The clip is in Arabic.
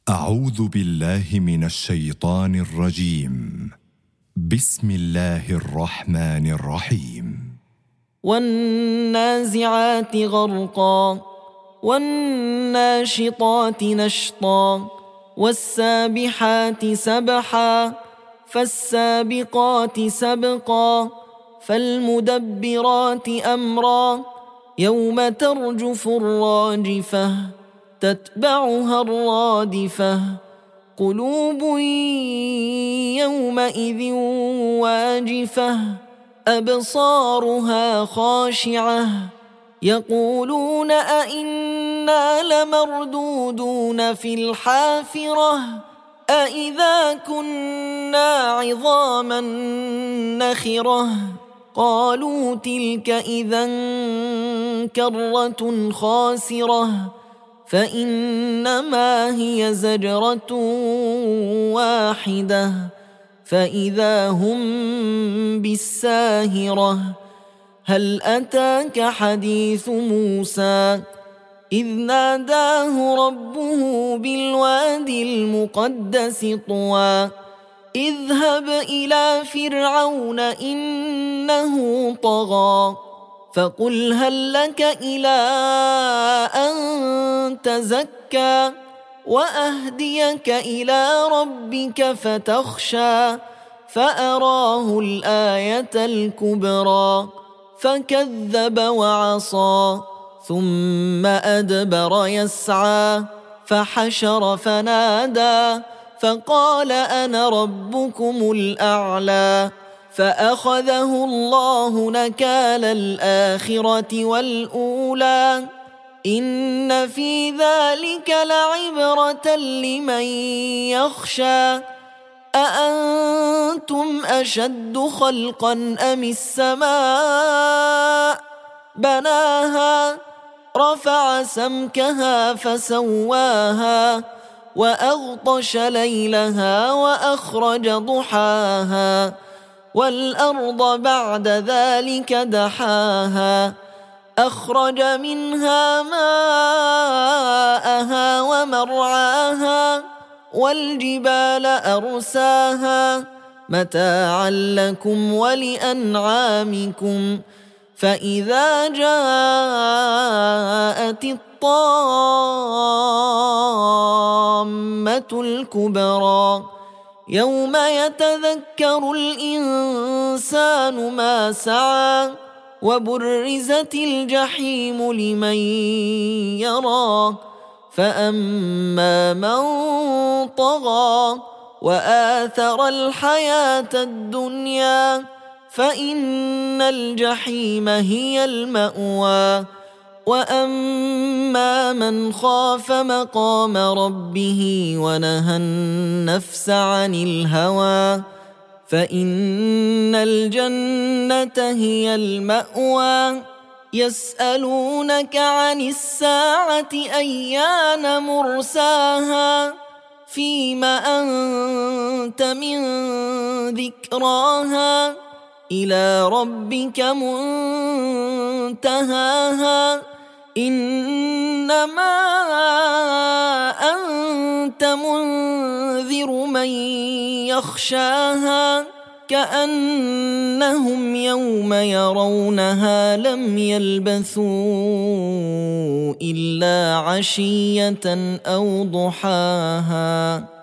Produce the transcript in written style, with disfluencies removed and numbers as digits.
أعوذ بالله من الشيطان الرجيم. بسم الله الرحمن الرحيم. والنازعات غرقا والناشطات نشطا والسابحات سبحا فالسابقات سبقا فالمدبرات أمرا يوم ترجف الراجفة تتبعها الرادفة قلوب يومئذ واجفة أبصارها خاشعة يقولون أئنا لمردودون في الحافرة أئذا كنا عظاما نخرة قالوا تلك إذا كرة خاسرة فإنما هي زجرة واحدة فإذا هم بالساهرة هل أتاك حديث موسى إذ ناداه ربه بالوادي المقدس طوى اذهب إلى فرعون إنه طغى فقل هل لك إلى أن تزكى وأهديك إلى ربك فتخشى فأراه الآية الكبرى فكذب وعصى ثم أدبر يسعى فحشر فنادى فقال أنا ربكم الأعلى فأخذه الله نكال الآخرة والأولى إن في ذلك لعبرة لمن يخشى أأنتم أشد خلقا أم السماء بناها رفع سمكها فسواها وأغطش ليلها وأخرج ضحاها والأرض بعد ذلك دحاها أخرج منها ماءها ومرعاها والجبال أرساها متاعا لكم ولأنعامكم فإذا جاءت الطامة الكبرى يوم يتذكر الإنسان ما سعى وبرزت الجحيم لمن يرى فأما من طغى وآثر الحياة الدنيا فإن الجحيم هي المأوى وأما من خاف مقام ربه ونهى النفس عن الهوى فإن الجنة هي المأوى يسألونك عن الساعة أيان مرساها فيم أنت من ذكراها إلى ربك منتهاها إنما أنت منذر من يخشاها كأنهم يوم يرونها لم يلبثوا إلا عشية أو ضحاها.